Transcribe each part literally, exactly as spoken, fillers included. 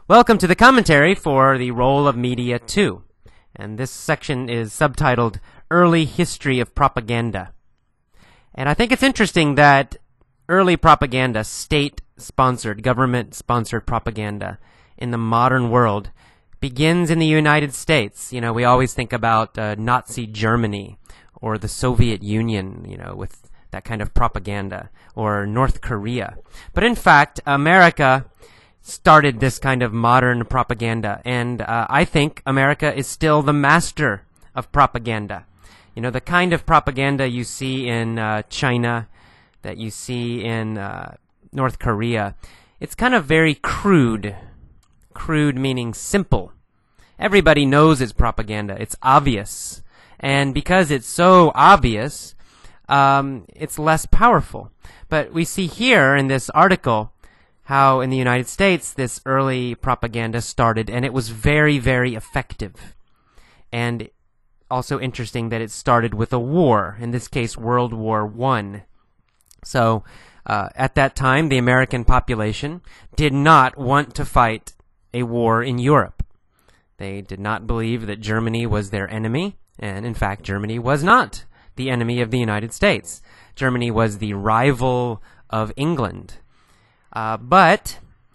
Welcome to the commentary for The Role of Media two, and this section is subtitled Early History of Propaganda. And I think it's interesting that early propaganda, state-sponsored, government-sponsored propaganda in the modern world begins in the United States. You know, we always think about uh, Nazi Germany or the Soviet Union, you know, with that kind of propaganda, or North Korea. But in fact, America started this kind of modern propaganda, and uh, I think America is still the master of propaganda. You know, the kind of propaganda you see in uh, China, that you see in uh, North Korea, it's kind of very crude. Crude meaning simple. Everybody knows it's propaganda. It's obvious. And because it's so obvious, um, it's less powerful. But we see here in this article how in the United States this early propaganda started, and it was very, very effective. And also interesting that it started with a war, in this case World War One. So uh, at that time, the American population did not want to fight a war in Europe. They did not believe that Germany was their enemy, and in fact Germany was not the enemy of the United States. Germany was the rival of England. Uh, but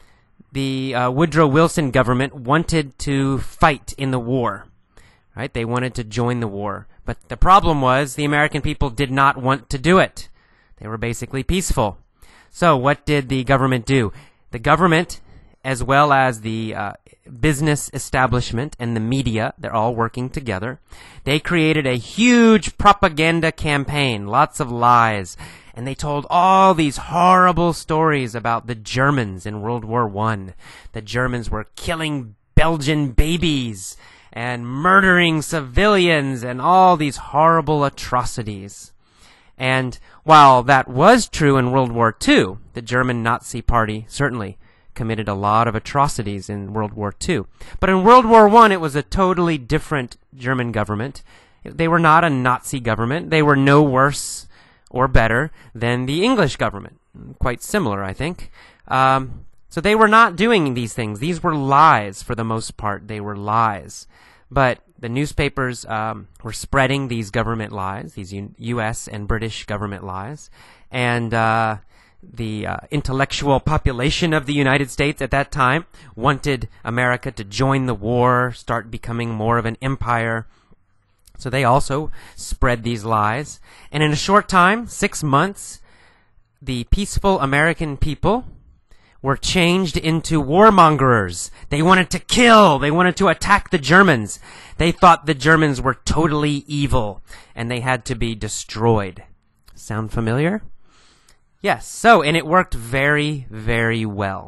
the uh, Woodrow Wilson government wanted to fight in the war. Right? They wanted to join the war. But the problem was the American people did not want to do it. They were basically peaceful. So what did the government do? The government, as well as the uh, business establishment and the media, they're all working together. They created a huge propaganda campaign, lots of lies, and they told all these horrible stories about the Germans in World War One. The Germans were killing Belgian babies and murdering civilians and all these horrible atrocities. And while that was true in World War Two, the German Nazi Party certainly committed a lot of atrocities in World War Two. But in World War One, it was a totally different German government. They were not a Nazi government. They were no worse or better than the English government. Quite similar, I think. Um, so they were not doing these things. These were lies for the most part. They were lies. But the newspapers um, were spreading these government lies, these U- U.S. and British government lies. And uh, the uh, intellectual population of the United States at that time wanted America to join the war, start becoming more of an empire. So they also spread these lies. And in a short time, six months, the peaceful American people were changed into warmongers. They wanted to kill. They wanted to attack the Germans. They thought the Germans were totally evil, and they had to be destroyed. Sound familiar? Yes. So, and it worked very, very well.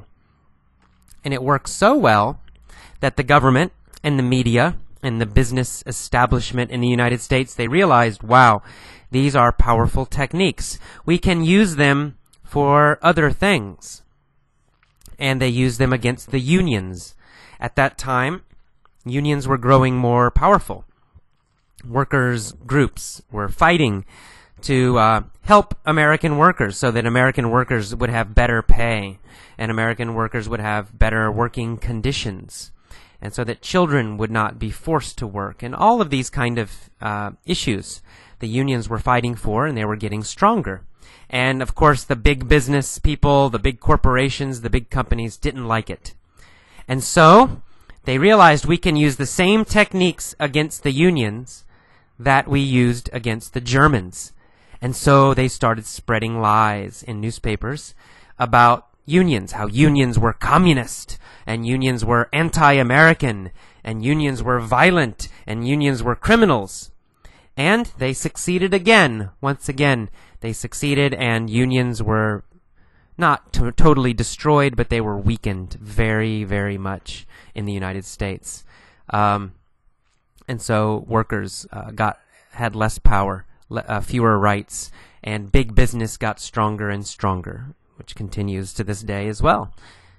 And it worked so well that the government and the media and the business establishment in the United States, they realized, wow, these are powerful techniques. We can use them for other things. And they used them against the unions. At that time, unions were growing more powerful. Workers' groups were fighting to uh, help American workers so that American workers would have better pay and American workers would have better working conditions, and so that children would not be forced to work. And all of these kind of uh, issues the unions were fighting for, and they were getting stronger. And of course the big business people, the big corporations, the big companies didn't like it. And so they realized we can use the same techniques against the unions that we used against the Germans. And so they started spreading lies in newspapers about unions, how unions were communist, and unions were anti-American, and unions were violent, and unions were criminals. And they succeeded again. Once again, they succeeded, and unions were not to- totally destroyed, but they were weakened very, very much in the United States. Um, and so workers uh, got had less power, le- uh, fewer rights, and big business got stronger and stronger, which continues to this day as well.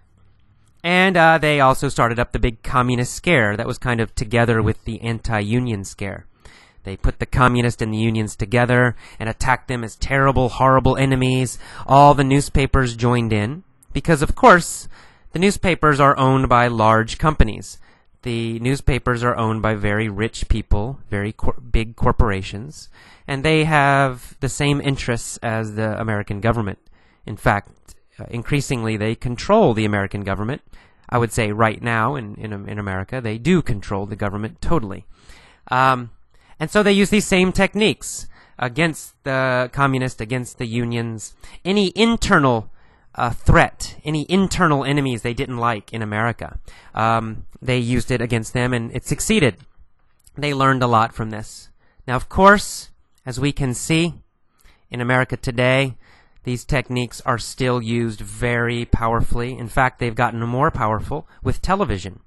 And uh, they also started up the big communist scare that was kind of together with the anti-union scare. They put the communists and the unions together and attacked them as terrible, horrible enemies. All the newspapers joined in because, of course, the newspapers are owned by large companies. The newspapers are owned by very rich people, very cor- big corporations, and they have the same interests as the American government. In fact, uh, increasingly they control the American government. I would say right now in, in, in America, they do control the government totally. Um, and so they use these same techniques against the communists, against the unions. Any internal uh, threat, any internal enemies they didn't like in America, um, they used it against them, and it succeeded. They learned a lot from this. Now, of course, as we can see in America today, these techniques are still used very powerfully. In fact, they've gotten more powerful with television.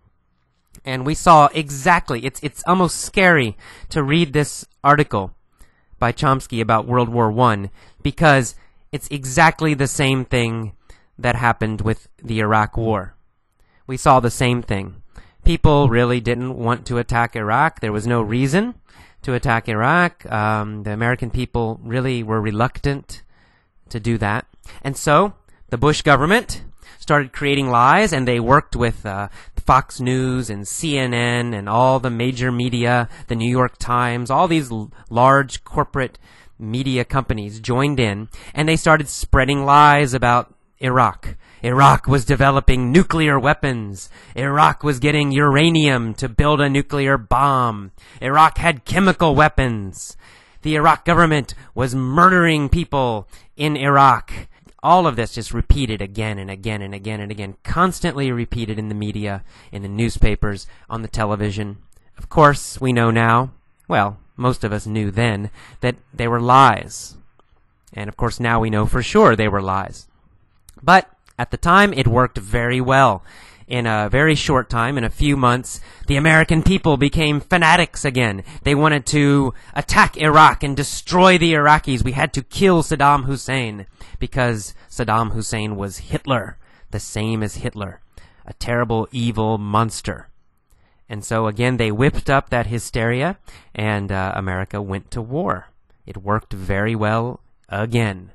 And we saw exactly, it's it's almost scary to read this article by Chomsky about World War One, because it's exactly the same thing that happened with the Iraq War. We saw the same thing. People really didn't want to attack Iraq. There was no reason to attack Iraq. Um, the American people really were reluctant to do that. And so the Bush government started creating lies, and they worked with uh, Fox News and C N N and all the major media, the New York Times, all these l- large corporate media companies joined in, and they started spreading lies about Iraq. Iraq was developing nuclear weapons. Iraq was getting uranium to build a nuclear bomb. Iraq had chemical weapons. The Iraq government was murdering people in Iraq. All of this just repeated again and again and again and again, constantly repeated in the media, in the newspapers, on the television. Of course, we know now, well, most of us knew then, that they were lies. And of course, now we know for sure they were lies. But at the time, it worked very well. In a very short time, in a few months, the American people became fanatics again. They wanted to attack Iraq and destroy the Iraqis. We had to kill Saddam Hussein because Saddam Hussein was Hitler, the same as Hitler, a terrible, evil monster. And so again, they whipped up that hysteria, and uh, America went to war. It worked very well again.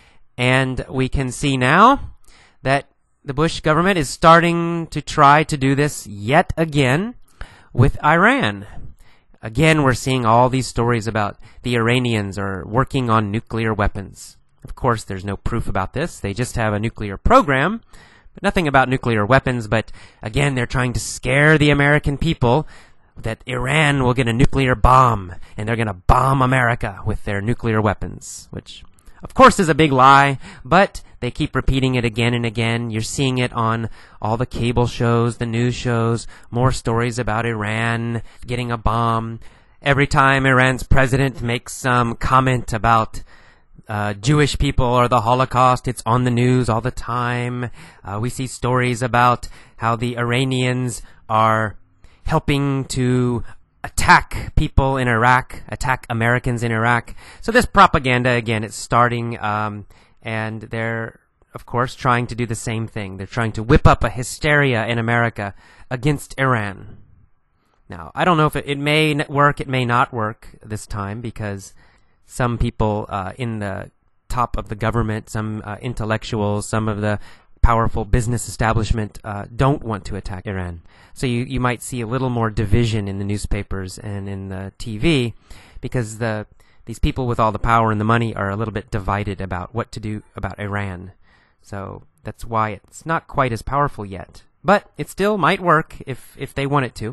And we can see now that the Bush government is starting to try to do this yet again with Iran. Again, we're seeing all these stories about the Iranians are working on nuclear weapons. Of course, there's no proof about this. They just have a nuclear program, but nothing about nuclear weapons. But again, they're trying to scare the American people that Iran will get a nuclear bomb, and they're going to bomb America with their nuclear weapons, which, of course, is a big lie, but they keep repeating it again and again. You're seeing it on all the cable shows, the news shows, more stories about Iran getting a bomb. Every time Iran's president makes some comment about uh, Jewish people or the Holocaust, it's on the news all the time. Uh, we see stories about how the Iranians are helping to attack people in Iraq, attack Americans in Iraq. So this propaganda, again, it's starting, um, and they're, of course, trying to do the same thing. They're trying to whip up a hysteria in America against Iran. Now, I don't know if it, it may work, it may not work this time, because some people uh, in the top of the government, some uh, intellectuals, some of the powerful business establishment uh, don't want to attack Iran. So you, you might see a little more division in the newspapers and in the T V, because the these people with all the power and the money are a little bit divided about what to do about Iran. So that's why it's not quite as powerful yet. But it still might work if, if they want it to.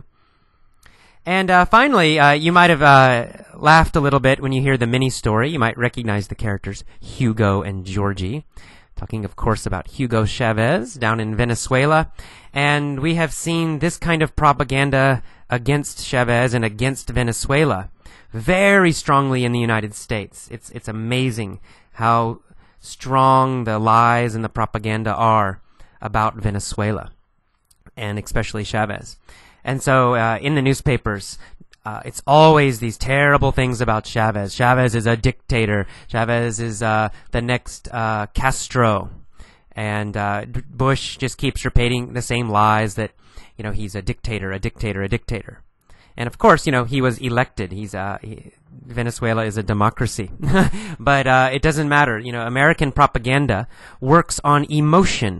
And uh, finally, uh, you might have uh, laughed a little bit when you hear the mini story. You might recognize the characters Hugo and Georgie. Talking, of course, about Hugo Chavez down in Venezuela. And we have seen this kind of propaganda against Chavez and against Venezuela very strongly in the United States. It's it's amazing how strong the lies and the propaganda are about Venezuela, and especially Chavez. And so uh, in the newspapers, Uh, it's always these terrible things about Chavez. Chavez is a dictator. Chavez is uh, the next uh, Castro. And uh, Bush just keeps repeating the same lies that, you know, he's a dictator, a dictator, a dictator. And of course, you know, he was elected. He's uh, he, Venezuela is a democracy. But uh, it doesn't matter. You know, American propaganda works on emotion,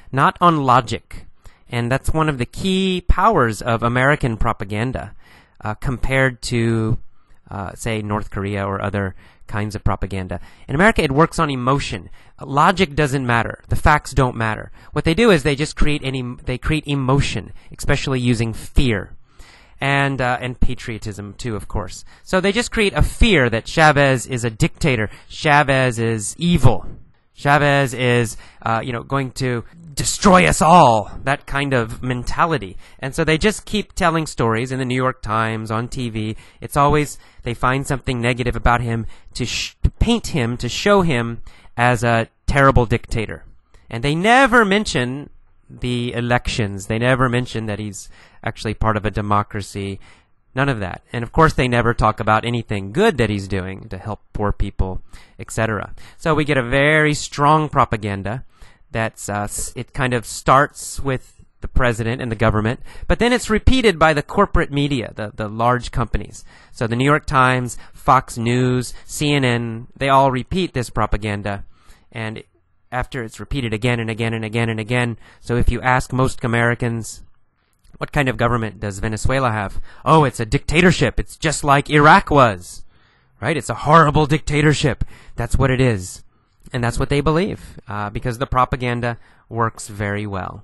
not on logic. And that's one of the key powers of American propaganda uh, compared to, uh, say, North Korea or other kinds of propaganda. In America, it works on emotion. Logic doesn't matter. The facts don't matter. What they do is they just create any, they create emotion, especially using fear. And, uh, and patriotism too, of course. So they just create a fear that Chavez is a dictator. Chavez is evil. Chavez is, uh, you know, going to destroy us all. That kind of mentality. And so they just keep telling stories in the New York Times, on T V. It's always, they find something negative about him to, sh- to paint him, to show him as a terrible dictator. And they never mention the elections. They never mention that he's actually part of a democracy. None of that. And of course they never talk about anything good that he's doing to help poor people, et cetera. So we get a very strong propaganda that's, uh, it kind of starts with the president and the government, but then it's repeated by the corporate media, the, the large companies. So the New York Times, Fox News, C N N, they all repeat this propaganda. And after it's repeated again and again and again and again. So if you ask most Americans, what kind of government does Venezuela have? Oh, it's a dictatorship. It's just like Iraq was. Right? It's a horrible dictatorship. That's what it is. And that's what they believe, uh, because the propaganda works very well.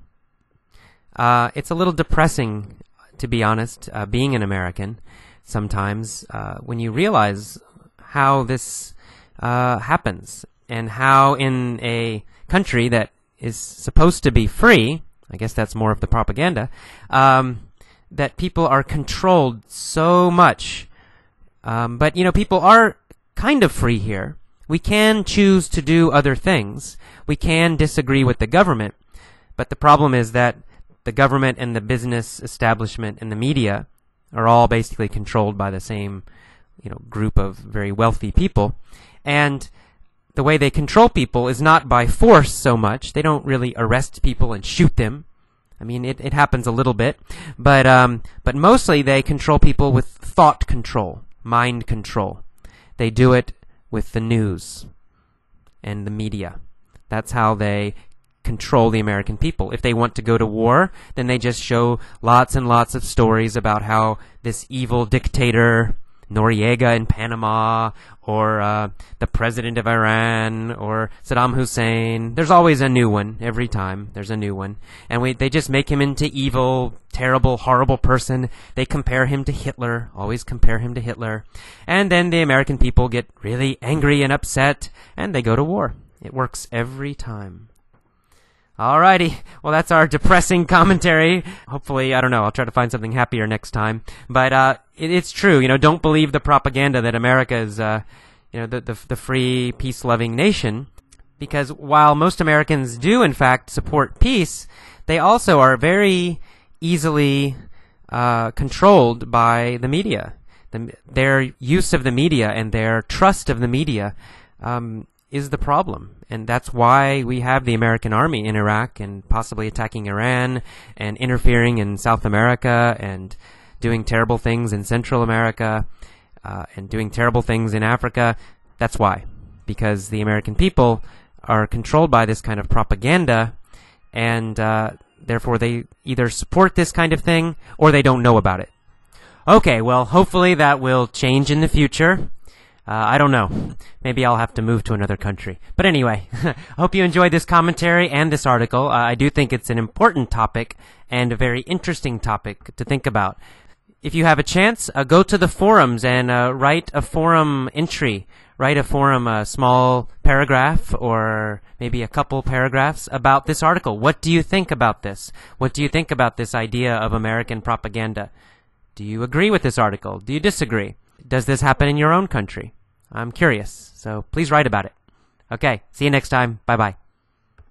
Uh, it's a little depressing, to be honest, uh, being an American sometimes, uh, when you realize how this uh, happens. And how in a country that is supposed to be free, I guess that's more of the propaganda, um, that people are controlled so much. Um, but, you know, people are kind of free here. We can choose to do other things. We can disagree with the government. But the problem is that the government and the business establishment and the media are all basically controlled by the same, you know, group of very wealthy people. And the way they control people is not by force so much. They don't really arrest people and shoot them. I mean, it, it happens a little bit. But, um, but mostly they control people with thought control, mind control. They do it with the news and the media. That's how they control the American people. If they want to go to war, then they just show lots and lots of stories about how this evil dictator, Noriega in Panama, or uh, the president of Iran, or Saddam Hussein. There's always a new one. Every time there's a new one. And we, they just make him into evil, terrible, horrible person. They compare him to Hitler, always compare him to Hitler. And then the American people get really angry and upset, and they go to war. It works every time. Alrighty, well that's our depressing commentary. Hopefully, I don't know, I'll try to find something happier next time. But uh, it, it's true, you know, don't believe the propaganda that America is, uh, you know, the, the, the free, peace-loving nation. Because while most Americans do, in fact, support peace, they also are very easily uh, controlled by the media. The, their use of the media and their trust of the media um, is the problem. And that's why we have the American army in Iraq and possibly attacking Iran and interfering in South America and doing terrible things in Central America uh, and doing terrible things in Africa. That's why. Because the American people are controlled by this kind of propaganda, and uh, therefore they either support this kind of thing or they don't know about it. Okay, well, hopefully that will change in the future. Uh, I don't know. Maybe I'll have to move to another country. But anyway, I hope you enjoyed this commentary and this article. Uh, I do think it's an important topic and a very interesting topic to think about. If you have a chance, uh, go to the forums and uh, write a forum entry. Write a forum, a small paragraph or maybe a couple paragraphs about this article. What do you think about this? What do you think about this idea of American propaganda? Do you agree with this article? Do you disagree? Does this happen in your own country? I'm curious, so please write about it. Okay, see you next time. Bye-bye.